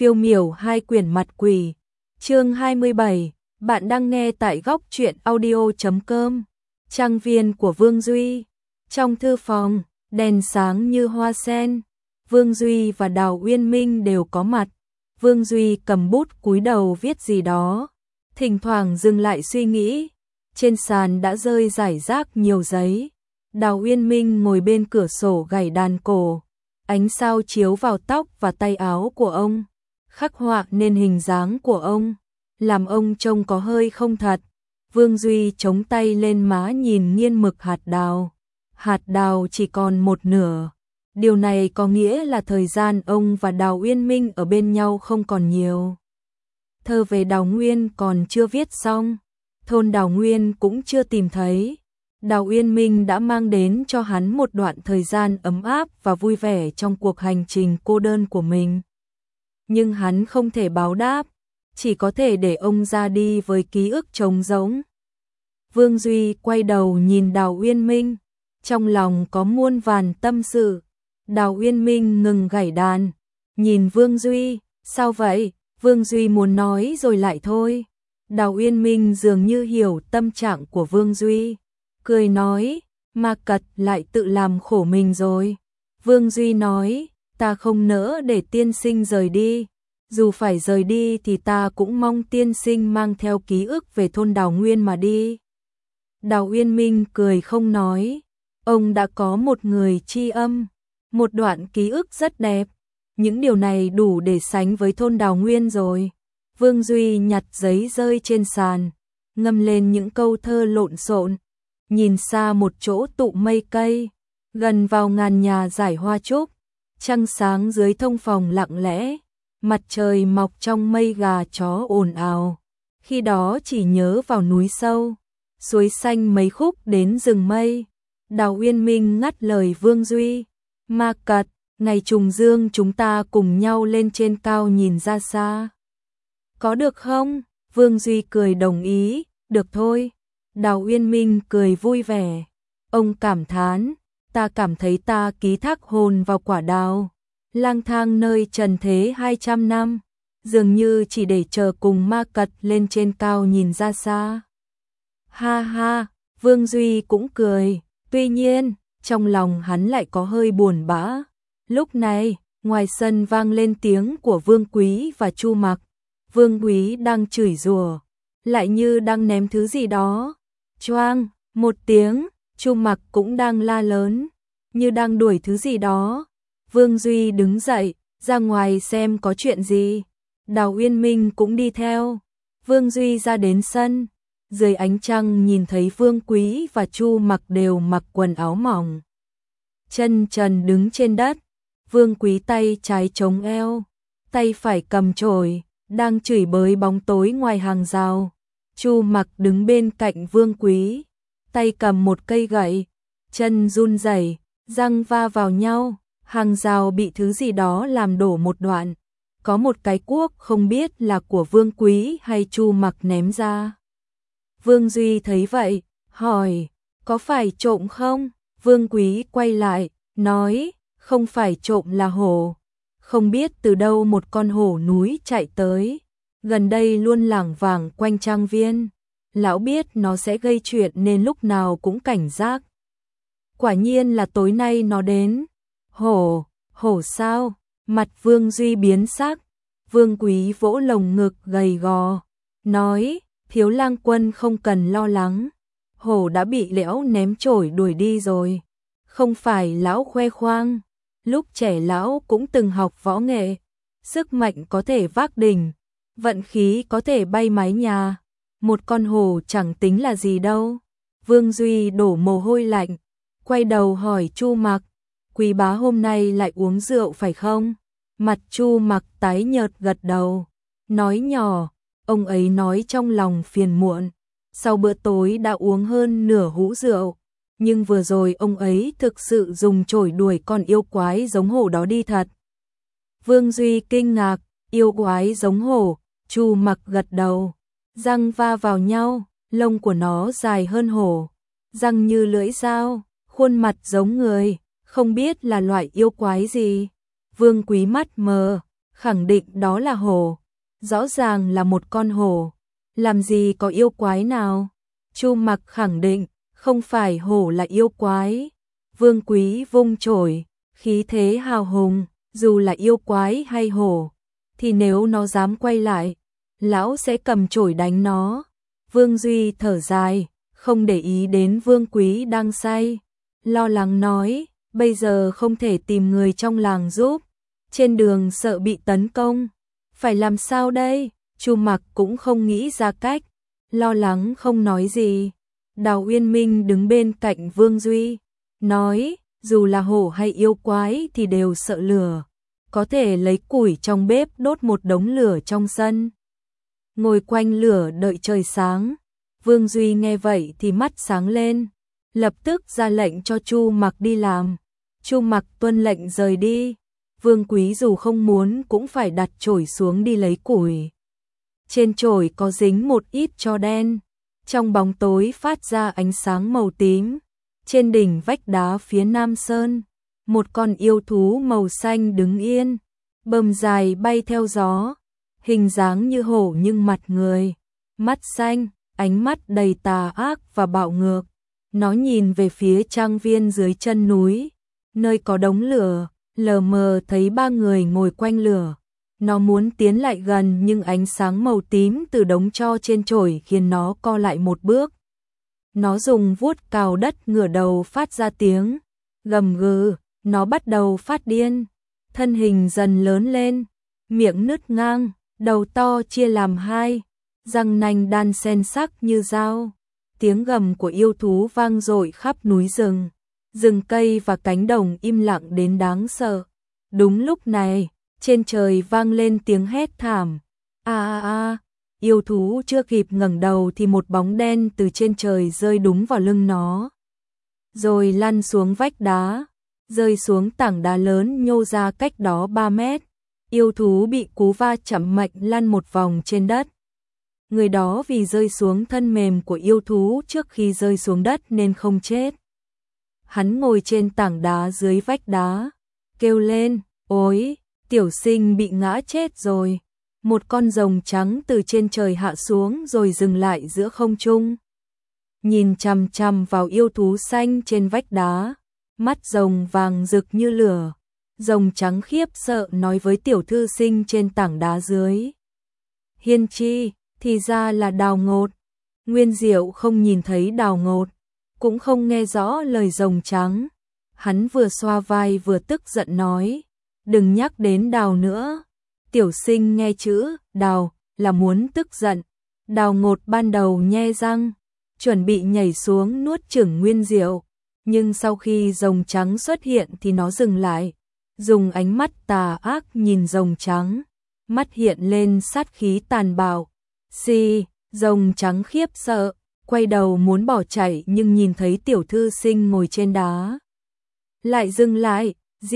Phiêu miểu hai quyển mặt quỷ. Chương 27, bạn đang nghe tại góc truyện audio.com. Trang viên của Vương Duy. Trong thư phòng, đèn sáng như hoa sen. Vương Duy và Đào Uyên Minh đều có mặt. Vương Duy cầm bút cúi đầu viết gì đó, thỉnh thoảng dừng lại suy nghĩ. Trên sàn đã rơi rải rác nhiều giấy. Đào Uyên Minh ngồi bên cửa sổ gảy đàn cổ. Ánh sao chiếu vào tóc và tay áo của ông, khắc họa nên hình dáng của ông, làm ông trông có hơi không thật. Vương Duy chống tay lên má nhìn nghiên mực hạt đào. Hạt đào chỉ còn một nửa. Điều này có nghĩa là thời gian ông và Đào Uyên Minh ở bên nhau không còn nhiều. Thơ về Đào Nguyên còn chưa viết xong, thôn Đào Nguyên cũng chưa tìm thấy. Đào Uyên Minh đã mang đến cho hắn một đoạn thời gian ấm áp và vui vẻ trong cuộc hành trình cô đơn của mình. Nhưng hắn không thể báo đáp, chỉ có thể để ông ra đi với ký ức trống rỗng. Vương Duy quay đầu nhìn Đào Uyên Minh, trong lòng có muôn vàn tâm sự. Đào Uyên Minh ngừng gảy đàn, nhìn Vương Duy, sao vậy? Vương Duy muốn nói rồi lại thôi. Đào Uyên Minh dường như hiểu tâm trạng của Vương Duy, cười nói, Ma Cật lại tự làm khổ mình rồi. Vương Duy nói, ta không nỡ để tiên sinh rời đi. Dù phải rời đi thì ta cũng mong tiên sinh mang theo ký ức về thôn Đào Nguyên mà đi. Đào Uyên Minh cười không nói, ông đã có một người tri âm, một đoạn ký ức rất đẹp. Những điều này đủ để sánh với thôn Đào Nguyên rồi. Vương Duy nhặt giấy rơi trên sàn, ngâm lên những câu thơ lộn xộn. Nhìn xa một chỗ tụ mây cây, gần vào ngàn nhà giải hoa trúc. Trăng sáng dưới thông phòng lặng lẽ, mặt trời mọc trong mây gà chó ồn ào. Khi đó chỉ nhớ vào núi sâu, suối xanh mấy khúc đến rừng mây. Đào Uyên Minh ngắt lời Vương Duy, Ma Cật, ngày trùng dương chúng ta cùng nhau lên trên cao nhìn ra xa. Có được không? Vương Duy cười đồng ý, được thôi. Đào Uyên Minh cười vui vẻ. Ông cảm thán, ta cảm thấy ta ký thác hồn vào quả đào, lang thang nơi trần thế 200 năm, dường như chỉ để chờ cùng Ma Cật lên trên cao nhìn ra xa. Ha ha, Vương Duy cũng cười, tuy nhiên, trong lòng hắn lại có hơi buồn bã. Lúc này, ngoài sân vang lên tiếng của Vương Quý và Chu Mặc. Vương Quý đang chửi rủa, lại như đang ném thứ gì đó. Choang, một tiếng, Chu Mặc cũng đang la lớn, như đang đuổi thứ gì đó. Vương Duy đứng dậy, ra ngoài xem có chuyện gì. Đào Uyên Minh cũng đi theo. Vương Duy ra đến sân, dưới ánh trăng nhìn thấy Vương Quý và Chu Mặc đều mặc quần áo mỏng, chân trần đứng trên đất. Vương Quý tay trái chống eo, tay phải cầm chổi, đang chửi bới bóng tối ngoài hàng rào. Chu Mặc đứng bên cạnh Vương Quý, tay cầm một cây gậy, chân run rẩy, răng va vào nhau, hàng rào bị thứ gì đó làm đổ một đoạn. Có một cái cuốc không biết là của Vương Quý hay Chu Mặc ném ra. Vương Duy thấy vậy, hỏi, có phải trộm không? Vương Quý quay lại, nói, không phải trộm là hổ. Không biết từ đâu một con hổ núi chạy tới, gần đây luôn lảng vảng quanh trang viên. Lão biết nó sẽ gây chuyện nên lúc nào cũng cảnh giác. Quả nhiên là tối nay nó đến. Hổ, hổ sao? Mặt Vương Duy biến sắc. Vương Quý vỗ lồng ngực gầy gò, nói, Thiếu lang quân không cần lo lắng. Hổ đã bị lão ném chổi đuổi đi rồi. Không phải lão khoe khoang, lúc trẻ lão cũng từng học võ nghệ, sức mạnh có thể vác đỉnh, vận khí có thể bay mái nhà. Một con hổ chẳng tính là gì đâu. Vương Duy đổ mồ hôi lạnh, quay đầu hỏi Chu Mặc, Quý bá hôm nay lại uống rượu phải không? Mặt Chu Mặc tái nhợt gật đầu, nói nhỏ, ông ấy nói trong lòng phiền muộn. Sau bữa tối đã uống hơn nửa hũ rượu, nhưng vừa rồi ông ấy thực sự dùng chổi đuổi con yêu quái giống hổ đó đi thật. Vương Duy kinh ngạc, yêu quái giống hổ? Chu Mặc gật đầu, răng va vào nhau, lông của nó dài hơn hổ, răng như lưỡi dao, khuôn mặt giống người, không biết là loại yêu quái gì. Vương Quý mắt mờ, khẳng định đó là hổ. Rõ ràng là một con hổ, làm gì có yêu quái nào. Chu Mặc khẳng định, không phải hổ là yêu quái. Vương Quý vung chổi, khí thế hào hùng, dù là yêu quái hay hổ, thì nếu nó dám quay lại, lão sẽ cầm chổi đánh nó. Vương Duy thở dài, không để ý đến Vương Quý đang say, lo lắng nói, bây giờ không thể tìm người trong làng giúp, trên đường sợ bị tấn công, phải làm sao đây? Chu Mặc cũng không nghĩ ra cách, lo lắng không nói gì. Đào Uyên Minh đứng bên cạnh Vương Duy, nói, dù là hổ hay yêu quái thì đều sợ lửa, có thể lấy củi trong bếp đốt một đống lửa trong sân, ngồi quanh lửa đợi trời sáng. Vương Duy nghe vậy thì mắt sáng lên, lập tức ra lệnh cho Chu Mặc đi làm. Chu Mặc tuân lệnh rời đi. Vương Quý dù không muốn cũng phải đặt chổi xuống đi lấy củi. Trên chổi có dính một ít tro đen, trong bóng tối phát ra ánh sáng màu tím. Trên đỉnh vách đá phía Nam Sơn, một con yêu thú màu xanh đứng yên, bờm dài bay theo gió, hình dáng như hổ nhưng mặt người, mắt xanh, ánh mắt đầy tà ác và bạo ngược. Nó nhìn về phía trang viên dưới chân núi, nơi có đống lửa, lờ mờ thấy ba người ngồi quanh lửa. Nó muốn tiến lại gần nhưng ánh sáng màu tím từ đống tro trên chổi khiến nó co lại một bước. Nó dùng vuốt cào đất ngửa đầu phát ra tiếng gầm gừ, nó bắt đầu phát điên, thân hình dần lớn lên, miệng nứt ngang, đầu to chia làm hai, răng nanh đan xen sắc như dao. Tiếng gầm của yêu thú vang dội khắp núi rừng, rừng cây và cánh đồng im lặng đến đáng sợ. Đúng lúc này, trên trời vang lên tiếng hét thảm. Yêu thú chưa kịp ngẩng đầu thì một bóng đen từ trên trời rơi đúng vào lưng nó, rồi lăn xuống vách đá, rơi xuống tảng đá lớn nhô ra cách đó 3 mét. Yêu thú bị cú va chạm mạnh lăn một vòng trên đất. Người đó vì rơi xuống thân mềm của yêu thú trước khi rơi xuống đất nên không chết. Hắn ngồi trên tảng đá dưới vách đá, kêu lên, ôi, tiểu sinh bị ngã chết rồi. Một con rồng trắng từ trên trời hạ xuống rồi dừng lại giữa không trung, nhìn chằm chằm vào yêu thú xanh trên vách đá, mắt rồng vàng rực như lửa. Rồng trắng khiếp sợ nói với tiểu thư sinh trên tảng đá dưới, Hiên Chi, thì ra là Đào Ngột. Nguyên Diệu không nhìn thấy Đào Ngột, cũng không nghe rõ lời rồng trắng. Hắn vừa xoa vai vừa tức giận nói, đừng nhắc đến Đào nữa. Tiểu sinh nghe chữ Đào là muốn tức giận. Đào Ngột ban đầu nhe răng, chuẩn bị nhảy xuống nuốt chửng Nguyên Diệu, nhưng sau khi rồng trắng xuất hiện thì nó dừng lại, dùng ánh mắt tà ác nhìn rồng trắng, mắt hiện lên sát khí tàn bạo. Rồng trắng khiếp sợ, quay đầu muốn bỏ chạy nhưng nhìn thấy tiểu thư sinh ngồi trên đá, lại dừng lại.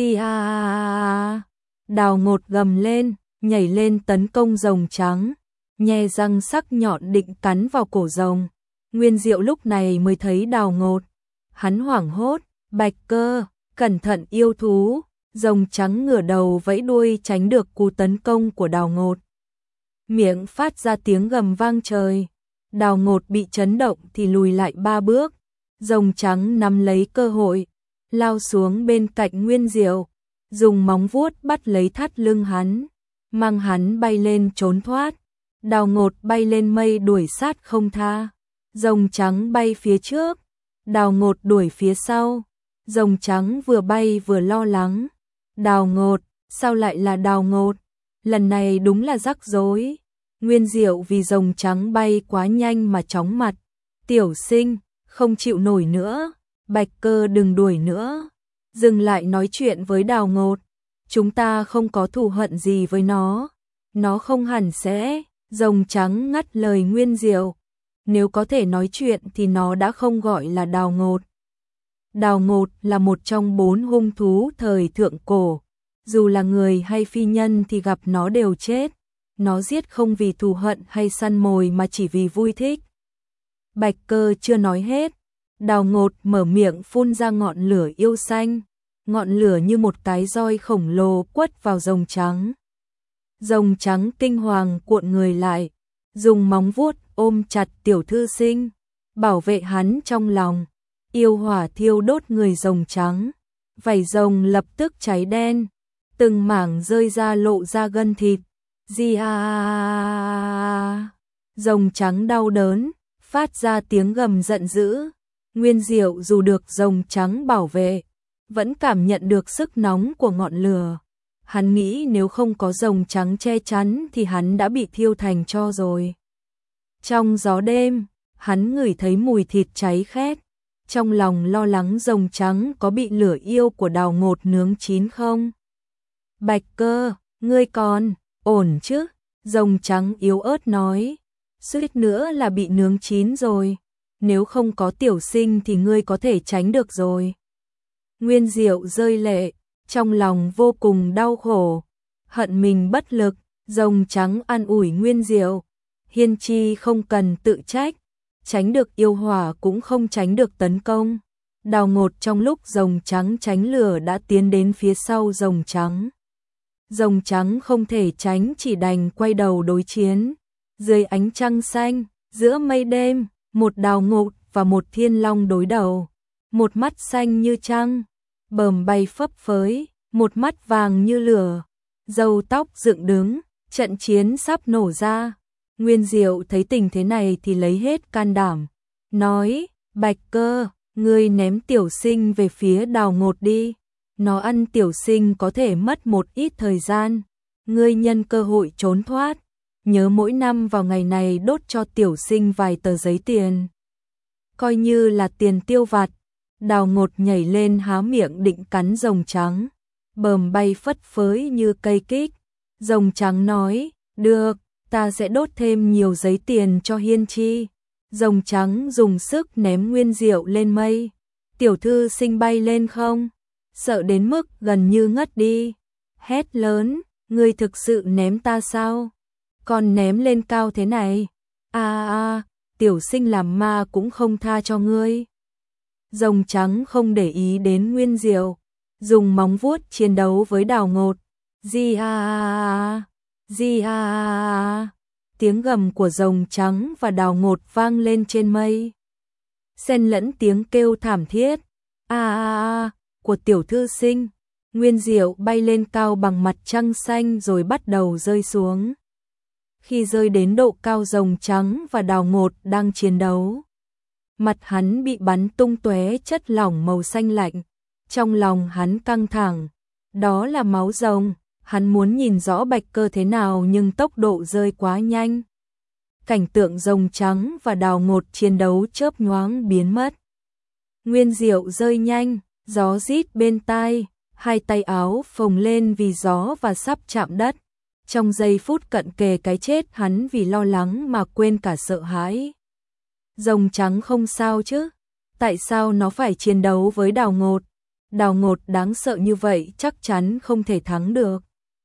Đào Ngột gầm lên, nhảy lên tấn công rồng trắng, nhe răng sắc nhọn định cắn vào cổ rồng. Nguyên Diệu lúc này mới thấy Đào Ngột, hắn hoảng hốt, Bạch Cơ, cẩn thận yêu thú. Rồng trắng ngửa đầu vẫy đuôi tránh được cú tấn công của Đào Ngột, miệng phát ra tiếng gầm vang trời. Đào Ngột bị chấn động thì lùi lại 3 bước. Rồng trắng nắm lấy cơ hội, lao xuống bên cạnh Nguyên Diệu, dùng móng vuốt bắt lấy thắt lưng hắn, mang hắn bay lên trốn thoát. Đào Ngột bay lên mây đuổi sát không tha. Rồng trắng bay phía trước, Đào Ngột đuổi phía sau. Rồng trắng vừa bay vừa lo lắng. Đào Ngột, sao lại là Đào Ngột? Lần này đúng là rắc rối. Nguyên Diệu vì rồng trắng bay quá nhanh mà chóng mặt. Tiểu sinh, không chịu nổi nữa. Bạch Cơ đừng đuổi nữa. Dừng lại nói chuyện với Đào Ngột. Chúng ta không có thù hận gì với nó. Nó không hẳn sẽ. Rồng trắng ngắt lời Nguyên Diệu. Nếu có thể nói chuyện thì nó đã không gọi là Đào Ngột. Đào Ngột là một trong 4 hung thú thời thượng cổ. Dù là người hay phi nhân thì gặp nó đều chết. Nó giết không vì thù hận hay săn mồi mà chỉ vì vui thích. Bạch Cơ chưa nói hết. Đào Ngột mở miệng phun ra ngọn lửa yêu xanh. Ngọn lửa như một cái roi khổng lồ quất vào rồng trắng. Rồng trắng kinh hoàng cuộn người lại, dùng móng vuốt ôm chặt tiểu thư sinh, bảo vệ hắn trong lòng. Yêu hỏa thiêu đốt người rồng trắng, vảy rồng lập tức cháy đen, từng mảng rơi ra lộ ra gân thịt. Rồng trắng đau đớn, phát ra tiếng gầm giận dữ. Nguyên Diệu dù được rồng trắng bảo vệ, vẫn cảm nhận được sức nóng của ngọn lửa. Hắn nghĩ nếu không có rồng trắng che chắn thì hắn đã bị thiêu thành tro rồi. Trong gió đêm, hắn ngửi thấy mùi thịt cháy khét, trong lòng lo lắng rồng trắng có bị lửa yêu của Đào Ngột nướng chín không. Bạch Cơ, ngươi còn ổn chứ? Rồng trắng yếu ớt nói, suýt nữa là bị nướng chín rồi, nếu không có tiểu sinh thì ngươi có thể tránh được rồi. Nguyên Diệu rơi lệ, trong lòng vô cùng đau khổ, hận mình bất lực. Rồng trắng an ủi Nguyên Diệu, Hiên Chi không cần tự trách, tránh được yêu hỏa cũng không tránh được tấn công. Đào Ngột trong lúc rồng trắng tránh lửa đã tiến đến phía sau rồng trắng. Rồng trắng không thể tránh, chỉ đành quay đầu đối chiến. Dưới ánh trăng xanh, giữa mây đêm, một Đào Ngột và một Thiên Long đối đầu. Một mắt xanh như trăng, bờm bay phấp phới, một mắt vàng như lửa, râu tóc dựng đứng, trận chiến sắp nổ ra. Nguyên Diệu thấy tình thế này thì lấy hết can đảm, nói, Bạch Cơ, ngươi ném tiểu sinh về phía Đào Ngột đi. Nó ăn tiểu sinh có thể mất một ít thời gian, ngươi nhân cơ hội trốn thoát. Nhớ mỗi năm vào ngày này đốt cho tiểu sinh vài tờ giấy tiền, coi như là tiền tiêu vặt. Đào Ngột nhảy lên há miệng định cắn rồng trắng, bờm bay phất phới như cây kích. Rồng trắng nói, được, ta sẽ đốt thêm nhiều giấy tiền cho Hiên Chi. Rồng trắng dùng sức ném Nguyên Diệu lên mây. Tiểu thư sinh bay lên không, sợ đến mức gần như ngất đi, hét lớn, ngươi thực sự ném ta sao? Còn ném lên cao thế này, tiểu sinh làm ma cũng không tha cho ngươi. Rồng trắng không để ý đến Nguyên Diệu, dùng móng vuốt chiến đấu với Đào Ngột. Tiếng gầm của rồng trắng và Đào Ngột vang lên trên mây, xen lẫn tiếng kêu thảm thiết của tiểu thư sinh. Nguyên Diệu bay lên cao bằng mặt trăng xanh rồi bắt đầu rơi xuống. Khi rơi đến độ cao, rồng trắng và Đào Ngột đang chiến đấu, mặt hắn bị bắn tung tóe chất lỏng màu xanh lạnh. Trong lòng hắn căng thẳng, đó là máu rồng. Hắn muốn nhìn rõ Bạch Cơ thế nào nhưng tốc độ rơi quá nhanh. Cảnh tượng rồng trắng và Đào Ngột chiến đấu chớp nhoáng biến mất. Nguyên Diệu rơi nhanh, gió rít bên tai, hai tay áo phồng lên vì gió và sắp chạm đất. Trong giây phút cận kề cái chết, hắn vì lo lắng mà quên cả sợ hãi. Rồng trắng không sao chứ? Tại sao nó phải chiến đấu với Đào Ngột? Đào Ngột đáng sợ như vậy chắc chắn không thể thắng được.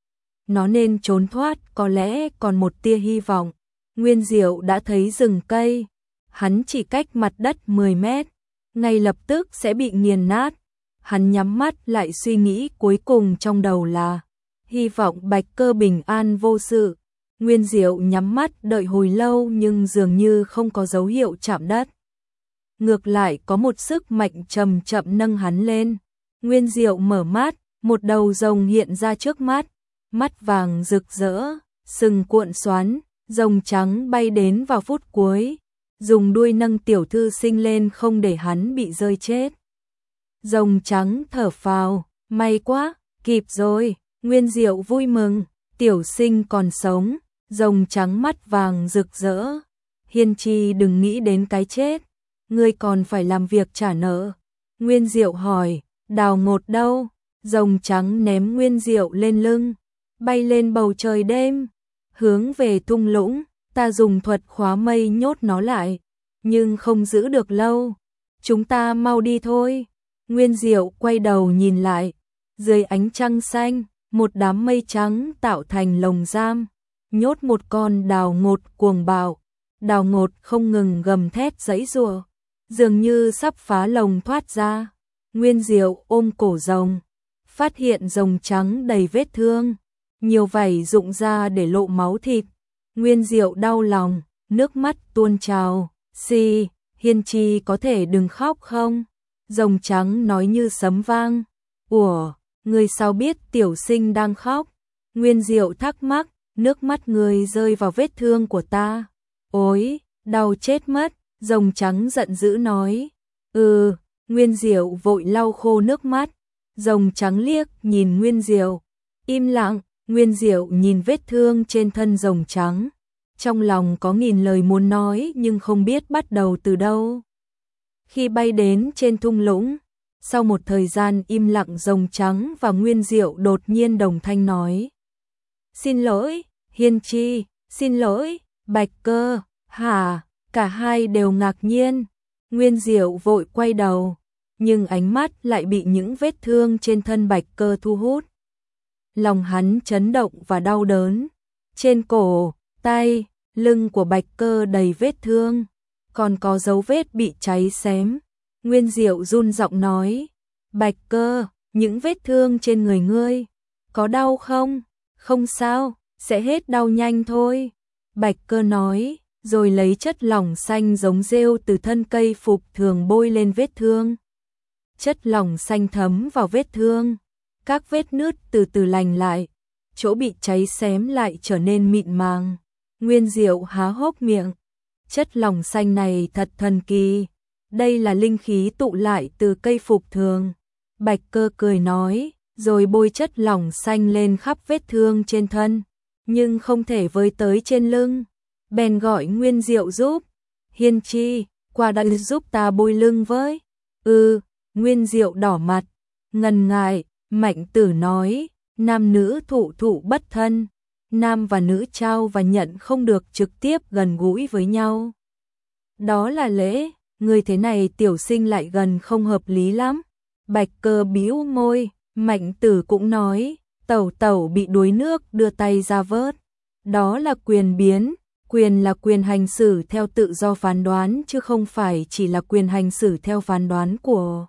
Nó nên trốn thoát, có lẽ còn một tia hy vọng. Nguyên Diệu đã thấy rừng cây, hắn chỉ cách mặt đất 10 mét, ngay lập tức sẽ bị nghiền nát. Hắn nhắm mắt lại, suy nghĩ cuối cùng trong đầu là hy vọng Bạch Cơ bình an vô sự. Nguyên Diệu nhắm mắt đợi hồi lâu nhưng dường như không có dấu hiệu chạm đất. Ngược lại có một sức mạnh chậm chậm nâng hắn lên. Nguyên Diệu mở mắt, một đầu rồng hiện ra trước mắt, mắt vàng rực rỡ, sừng cuộn xoắn. Rồng trắng bay đến vào phút cuối, dùng đuôi nâng tiểu thư sinh lên không để hắn bị rơi chết. Rồng trắng thở phào, may quá, kịp rồi. Nguyên Diệu vui mừng, tiểu sinh còn sống. Rồng trắng mắt vàng rực rỡ, Hiên Chi đừng nghĩ đến cái chết, ngươi còn phải làm việc trả nợ. Nguyên Diệu hỏi, Đào Ngột đâu? Rồng trắng ném Nguyên Diệu lên lưng, bay lên bầu trời đêm, hướng về thung lũng. Ta dùng thuật khóa mây nhốt nó lại, nhưng không giữ được lâu. Chúng ta mau đi thôi. Nguyên Diệu quay đầu nhìn lại, dưới ánh trăng xanh, một đám mây trắng tạo thành lồng giam, nhốt một con Đào Ngột cuồng bạo. Đào Ngột không ngừng gầm thét giãy giụa, dường như sắp phá lồng thoát ra. Nguyên Diệu ôm cổ rồng, phát hiện rồng trắng đầy vết thương, nhiều vảy rụng ra để lộ máu thịt. Nguyên Diệu đau lòng, nước mắt tuôn trào. Hiên Chi có thể đừng khóc không? Rồng trắng nói như sấm vang. Ủa, người sao biết tiểu sinh đang khóc? Nguyên Diệu thắc mắc, nước mắt người rơi vào vết thương của ta. Ôi, đau chết mất, rồng trắng giận dữ nói. Nguyên Diệu vội lau khô nước mắt. Rồng trắng liếc nhìn Nguyên Diệu, im lặng. Nguyên Diệu nhìn vết thương trên thân rồng trắng, trong lòng có nghìn lời muốn nói nhưng không biết bắt đầu từ đâu. Khi bay đến trên thung lũng, sau một thời gian im lặng, rồng trắng và Nguyên Diệu đột nhiên đồng thanh nói: "Xin lỗi, Hiên Chi, xin lỗi, Bạch Cơ." Hả? Cả hai đều ngạc nhiên. Nguyên Diệu vội quay đầu, nhưng ánh mắt lại bị những vết thương trên thân Bạch Cơ thu hút. Lòng hắn chấn động và đau đớn. Trên cổ, tay, lưng của Bạch Cơ đầy vết thương, còn có dấu vết bị cháy xém. Nguyên Diệu run giọng nói: "Bạch Cơ, những vết thương trên người ngươi có đau không?" "Không sao, sẽ hết đau nhanh thôi." Bạch Cơ nói, rồi lấy chất lỏng xanh giống rêu từ thân cây phục thường bôi lên vết thương. Chất lỏng xanh thấm vào vết thương, các vết nứt từ từ lành lại, chỗ bị cháy xém lại trở nên mịn màng. Nguyên Diệu há hốc miệng. Chất lỏng xanh này thật thần kỳ, đây là linh khí tụ lại từ cây phục thường. Bạch Cơ cười nói, rồi bôi chất lỏng xanh lên khắp vết thương trên thân, nhưng không thể với tới trên lưng. Bèn gọi Nguyên Diệu giúp. "Hiên Chi, qua đây giúp ta bôi lưng với." Nguyên Diệu đỏ mặt, ngần ngại. Mạnh Tử nói, nam nữ thụ thụ bất thân, nam và nữ trao và nhận không được trực tiếp gần gũi với nhau. Đó là lễ, người thế này tiểu sinh lại gần không hợp lý lắm. Bạch Cơ bĩu môi. Mạnh Tử cũng nói, tẩu tẩu bị đuối nước đưa tay ra vớt. Đó là quyền biến, quyền là quyền hành xử theo tự do phán đoán chứ không phải chỉ là quyền hành xử theo phán đoán của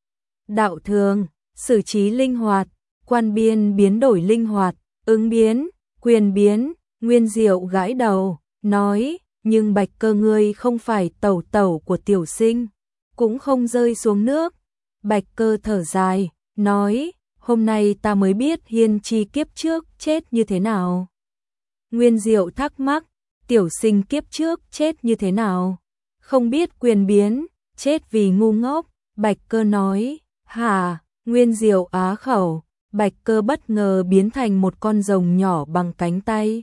đạo thường. Xử trí linh hoạt, quan biên biến đổi linh hoạt, ứng biến, quyền biến. Nguyên Diệu gãi đầu, nói, nhưng Bạch Cơ ngươi không phải tẩu tẩu của tiểu sinh, cũng không rơi xuống nước. Bạch Cơ thở dài, nói, hôm nay ta mới biết Hiên Chi kiếp trước chết như thế nào. Nguyên Diệu thắc mắc, tiểu sinh kiếp trước chết như thế nào? Không biết quyền biến, chết vì ngu ngốc. Bạch Cơ nói, hả? Nguyên Diệu á khẩu. Bạch Cơ bất ngờ biến thành một con rồng nhỏ bằng cánh tay,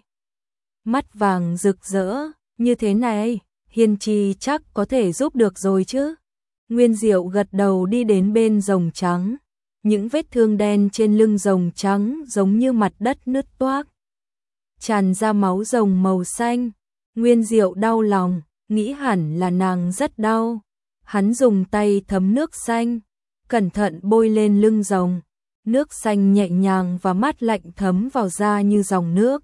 mắt vàng rực rỡ. Như thế này, Hiên Chi chắc có thể giúp được rồi chứ? Nguyên Diệu gật đầu đi đến bên rồng trắng. Những vết thương đen trên lưng rồng trắng giống như mặt đất nứt toác, tràn ra máu rồng màu xanh. Nguyên Diệu đau lòng, nghĩ hẳn là nàng rất đau. Hắn dùng tay thấm nước xanh, cẩn thận bôi lên lưng rồng. Nước xanh nhẹ nhàng và mát lạnh thấm vào da như dòng nước.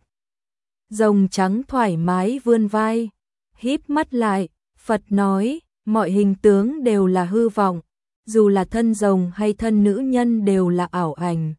Rồng trắng thoải mái vươn vai, híp mắt lại. Phật nói, mọi hình tướng đều là hư vọng, dù là thân rồng hay thân nữ nhân đều là ảo ảnh,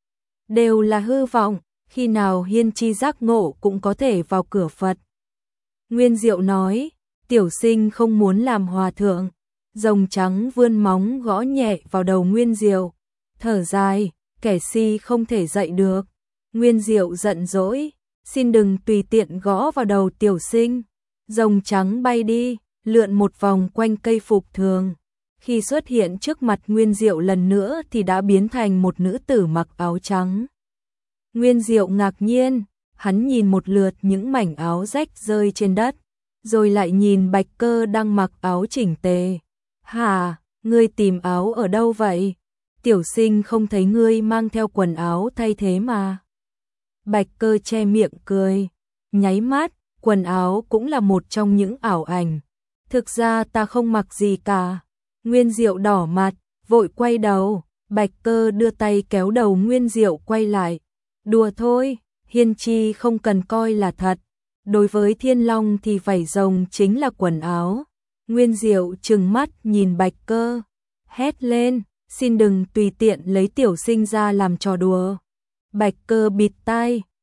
đều là hư vọng. Khi nào Hiên Chi giác ngộ cũng có thể vào cửa Phật. Nguyên Diệu nói, tiểu sinh không muốn làm hòa thượng. Rồng trắng vươn móng gõ nhẹ vào đầu Nguyên Diệu, thở dài, kẻ si không thể dạy được. Nguyên Diệu giận dỗi, xin đừng tùy tiện gõ vào đầu tiểu sinh. Rồng trắng bay đi, lượn một vòng quanh cây phục thường. Khi xuất hiện trước mặt Nguyên Diệu lần nữa thì đã biến thành một nữ tử mặc áo trắng. Nguyên Diệu ngạc nhiên, hắn nhìn một lượt những mảnh áo rách rơi trên đất, rồi lại nhìn Bạch Cơ đang mặc áo chỉnh tề. Hả, ngươi tìm áo ở đâu vậy? Tiểu sinh không thấy ngươi mang theo quần áo thay thế mà. Bạch Cơ che miệng cười, nháy mắt, quần áo cũng là một trong những ảo ảnh. Thực ra ta không mặc gì cả. Nguyên Diệu đỏ mặt, vội quay đầu. Bạch Cơ đưa tay kéo đầu Nguyên Diệu quay lại. Đùa thôi, Hiên Chi không cần coi là thật. Đối với Thiên Long thì vảy rồng chính là quần áo. Nguyên Diệu trừng mắt nhìn Bạch Cơ, hét lên, xin đừng tùy tiện lấy tiểu sinh ra làm trò đùa. Bạch Cơ bịt tai,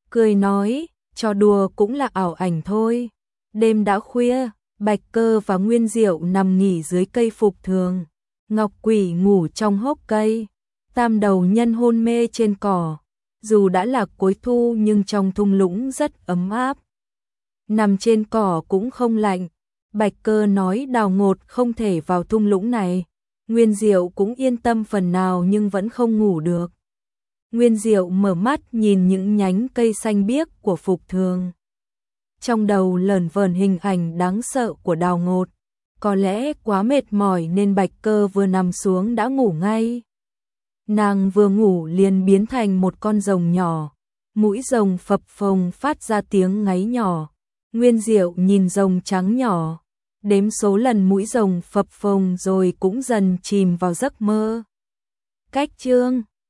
cười nói, trò đùa cũng là ảo ảnh thôi. Đêm đã khuya, Bạch Cơ và Nguyên Diệu nằm nghỉ dưới cây phục thường. Ngọc Quỷ ngủ trong hốc cây, Tam Đầu Nhân hôn mê trên cỏ. Dù đã là cuối thu nhưng trong thung lũng rất ấm áp. Nằm trên cỏ cũng không lạnh. Bạch Cơ nói Đào Ngột không thể vào thung lũng này. Nguyên Diệu cũng yên tâm phần nào nhưng vẫn không ngủ được. Nguyên Diệu mở mắt nhìn những nhánh cây xanh biếc của phục thường. Trong đầu lởn vởn hình ảnh đáng sợ của Đào Ngột. Có lẽ quá mệt mỏi nên Bạch Cơ vừa nằm xuống đã ngủ ngay. Nàng vừa ngủ liền biến thành một con rồng nhỏ. Mũi rồng phập phồng phát ra tiếng ngáy nhỏ. Nguyên Diệu nhìn rồng trắng nhỏ, đếm số lần mũi rồng phập phồng rồi cũng dần chìm vào giấc mơ. Cách chương